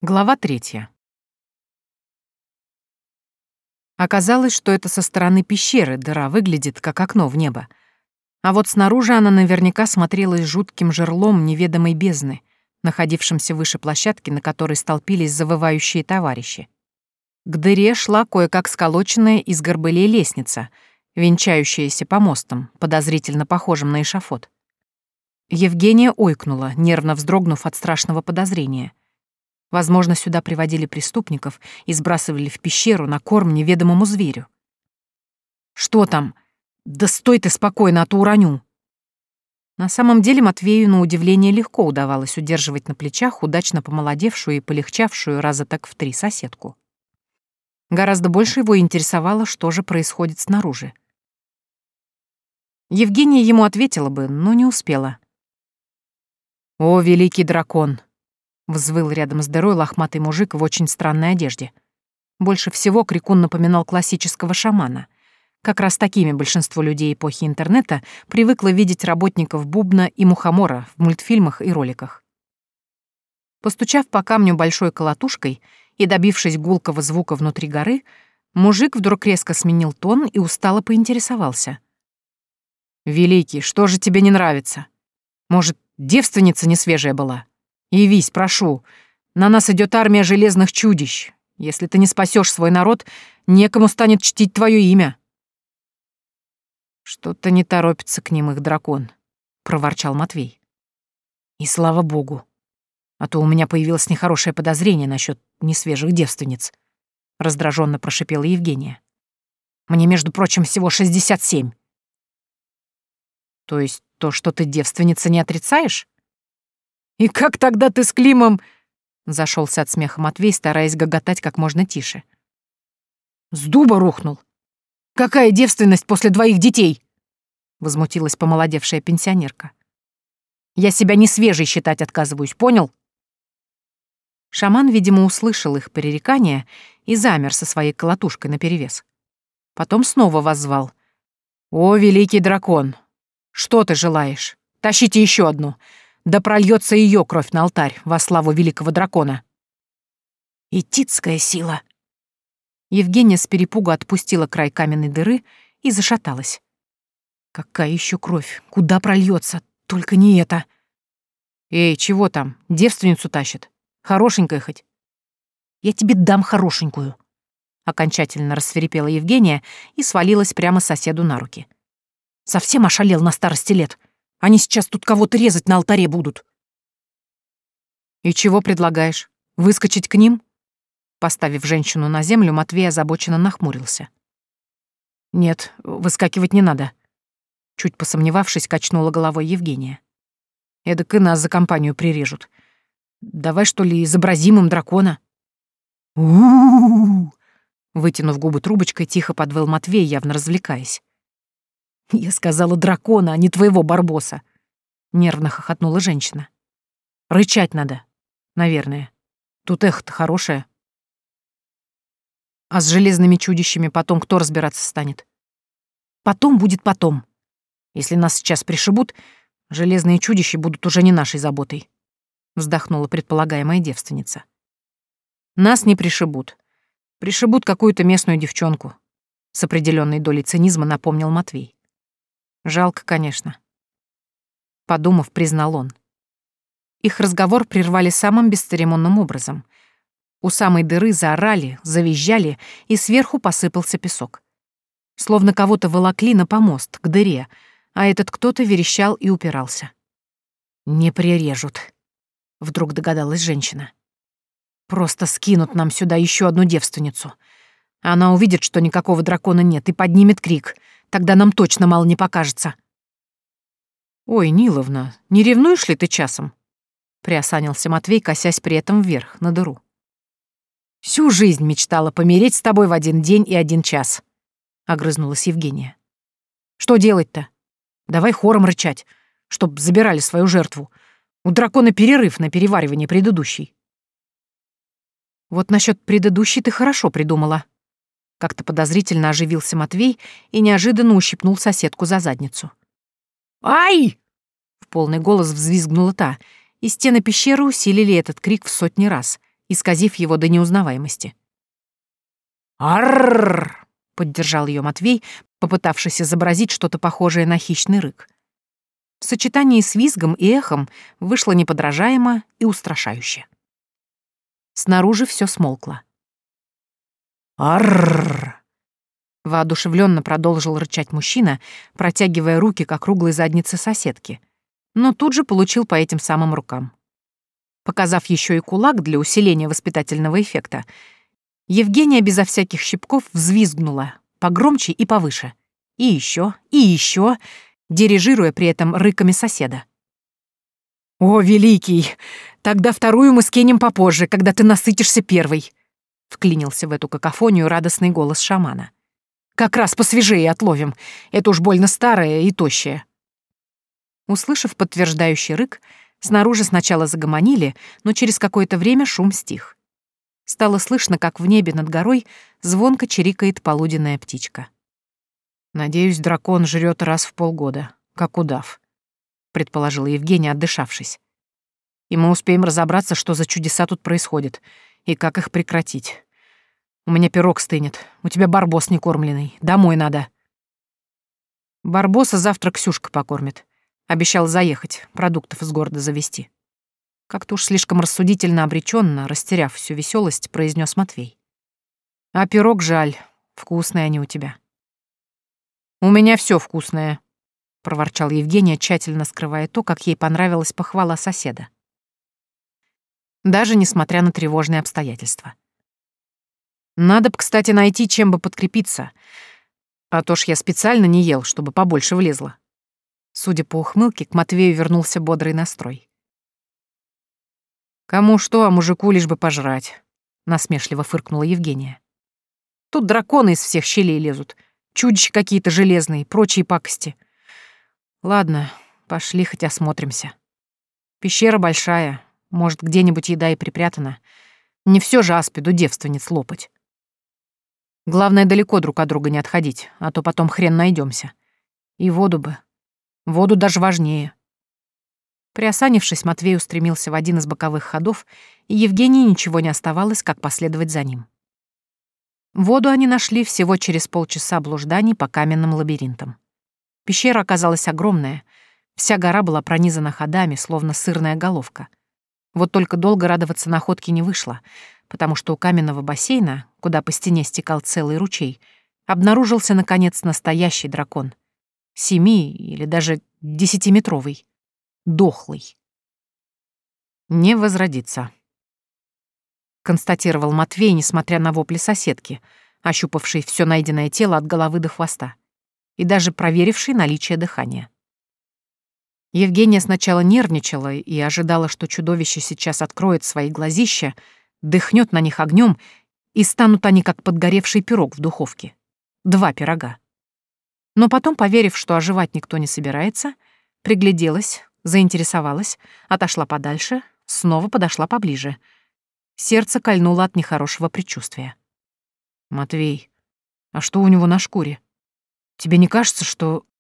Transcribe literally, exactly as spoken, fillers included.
Глава третья. Оказалось, что это со стороны пещеры дыра выглядит, как окно в небо. А вот снаружи она наверняка смотрелась жутким жерлом неведомой бездны, находившимся выше площадки, на которой столпились завывающие товарищи. К дыре шла кое-как сколоченная из горбылей лестница, венчающаяся помостом, подозрительно похожим на эшафот. Евгения ойкнула, нервно вздрогнув от страшного подозрения. Возможно, сюда приводили преступников и сбрасывали в пещеру на корм неведомому зверю. «Что там? Да стой ты спокойно, а то уроню!» На самом деле Матвею на удивление легко удавалось удерживать на плечах удачно помолодевшую и полегчавшую раза так в три соседку. Гораздо больше его интересовало, что же происходит снаружи. Евгения ему ответила бы, но не успела. «О, великий дракон!» — взвыл рядом с дырой лохматый мужик в очень странной одежде. Больше всего крикун напоминал классического шамана. Как раз такими большинство людей эпохи интернета привыкло видеть работников бубна и мухомора в мультфильмах и роликах. Постучав по камню большой колотушкой и добившись гулкого звука внутри горы, мужик вдруг резко сменил тон и устало поинтересовался. «Великий, что же тебе не нравится? Может, девственница несвежая была? Явись, прошу. На нас идет армия железных чудищ. Если ты не спасешь свой народ, некому станет чтить твое имя». «Что-то не торопится к ним их дракон», — проворчал Матвей. «И слава богу. А то у меня появилось нехорошее подозрение насчет несвежих девственниц», — раздраженно прошипела Евгения. «Мне, между прочим, всего шестьдесят семь». «То есть то, что ты девственница, не отрицаешь?» «И как тогда ты с Климом...» — зашелся от смеха Матвей, стараясь гоготать как можно тише. «С дуба рухнул. Какая девственность после двоих детей?» — возмутилась помолодевшая пенсионерка. «Я себя не свежей считать отказываюсь, понял?» Шаман, видимо, услышал их пререкание и замер со своей колотушкой наперевес. Потом снова воззвал. «О, великий дракон! Что ты желаешь? Тащите еще одну. Да прольется ее кровь на алтарь во славу великого дракона». «Ититская сила!» Евгения с перепугу отпустила край каменной дыры и зашаталась. «Какая еще кровь? Куда прольется? Только не это!» «Эй, чего там? Девственницу тащит? Хорошенькая хоть?» «Я тебе дам хорошенькую!» Окончательно рассвирепела Евгения и свалилась прямо соседу на руки. «Совсем ошалел на старости лет? Они сейчас тут кого-то резать на алтаре будут». «И чего предлагаешь? Выскочить к ним?» Поставив женщину на землю, Матвей озабоченно нахмурился. «Нет, выскакивать не надо», — чуть посомневавшись, качнула головой Евгения. «Эдак и нас за компанию прирежут. Давай, что ли, изобразим им дракона?» «У-у-у-у!» Вытянув губы трубочкой, тихо подвыл Матвей, явно развлекаясь. «Я сказала дракона, а не твоего барбоса», — нервно хохотнула женщина. «Рычать надо, наверное. Тут эхо-то хорошее». «А с железными чудищами потом кто разбираться станет?» «Потом будет потом. Если нас сейчас пришибут, железные чудища будут уже не нашей заботой», — вздохнула предполагаемая девственница. «Нас не пришибут. Пришибут какую-то местную девчонку», — с определенной долей цинизма напомнил Матвей. «Жалко, конечно», — подумав, признал он. Их разговор прервали самым бесцеремонным образом. У самой дыры заорали, завизжали, и сверху посыпался песок. Словно кого-то волокли на помост, к дыре, а этот кто-то верещал и упирался. «Не прирежут», — вдруг догадалась женщина. «Просто скинут нам сюда еще одну девственницу. Она увидит, что никакого дракона нет, и поднимет крик. Тогда нам точно мало не покажется». «Ой, Ниловна, не ревнуешь ли ты часом?» — приосанился Матвей, косясь при этом вверх, на дыру. «Всю жизнь мечтала помереть с тобой в один день и один час», — огрызнулась Евгения. «Что делать-то? Давай хором рычать, чтоб забирали свою жертву. У дракона перерыв на переваривание предыдущей». «Вот насчет предыдущей ты хорошо придумала». Как-то подозрительно оживился Матвей и неожиданно ущипнул соседку за задницу. «Ай!» — в полный голос взвизгнула та, и стены пещеры усилили этот крик в сотни раз, исказив его до неузнаваемости. «Аррррр!» — поддержал ее Матвей, попытавшись изобразить что-то похожее на хищный рык. В сочетании с визгом и эхом вышло неподражаемо и устрашающе. Снаружи все смолкло. «Аррррр!» — воодушевленно продолжил рычать мужчина, протягивая руки к округлой заднице соседки, но тут же получил по этим самым рукам. Показав еще и кулак для усиления воспитательного эффекта, Евгения безо всяких щипков взвизгнула, погромче и повыше. И еще, и еще, дирижируя при этом рыками соседа. «О, великий! Тогда вторую мы скинем попозже, когда ты насытишься первой!» — вклинился в эту какофонию радостный голос шамана. «Как раз посвежее отловим. Это уж больно старое и тощее». Услышав подтверждающий рык, снаружи сначала загомонили, но через какое-то время шум стих. Стало слышно, как в небе над горой звонко чирикает полуденная птичка. «Надеюсь, дракон жрет раз в полгода, как удав», — предположила Евгения, отдышавшись. «И мы успеем разобраться, что за чудеса тут происходят, и как их прекратить. У меня пирог стынет, у тебя барбос некормленный, домой надо». «Барбоса завтра Ксюшка покормит. Обещал заехать, продуктов из города завезти». Как-то уж слишком рассудительно обреченно, растеряв всю веселость, произнес Матвей. «А пирог жаль, вкусные они у тебя». «У меня все вкусное», — проворчал Евгения, тщательно скрывая то, как ей понравилась похвала соседа. Даже несмотря на тревожные обстоятельства. «Надо б, кстати, найти, чем бы подкрепиться, а то ж я специально не ел, чтобы побольше влезло». Судя по ухмылке, к Матвею вернулся бодрый настрой. «Кому что, а мужику лишь бы пожрать», — насмешливо фыркнула Евгения. «Тут драконы из всех щелей лезут, чудища какие-то железные, прочие пакости. Ладно, пошли хоть осмотримся. Пещера большая, может, где-нибудь еда и припрятана. Не все же аспиду девственниц лопать. Главное, далеко друг от друга не отходить, а то потом хрен найдемся. И воду бы. Воду даже важнее». Приосанившись, Матвей устремился в один из боковых ходов, и Евгении ничего не оставалось, как последовать за ним. Воду они нашли всего через полчаса блужданий по каменным лабиринтам. Пещера оказалась огромная, вся гора была пронизана ходами, словно сырная головка. Вот только долго радоваться находке не вышло, потому что у каменного бассейна, куда по стене стекал целый ручей, обнаружился, наконец, настоящий дракон. Семи- или даже десятиметровый. Дохлый. «Не возродится», — констатировал Матвей, несмотря на вопли соседки, ощупавшей все найденное тело от головы до хвоста и даже проверившей наличие дыхания. Евгения сначала нервничала и ожидала, что чудовище сейчас откроет свои глазища, дыхнет на них огнем, и станут они как подгоревший пирог в духовке. Два пирога. Но потом, поверив, что оживать никто не собирается, пригляделась, заинтересовалась, отошла подальше, снова подошла поближе. Сердце кольнуло от нехорошего предчувствия. «Матвей, а что у него на шкуре? Тебе не кажется, что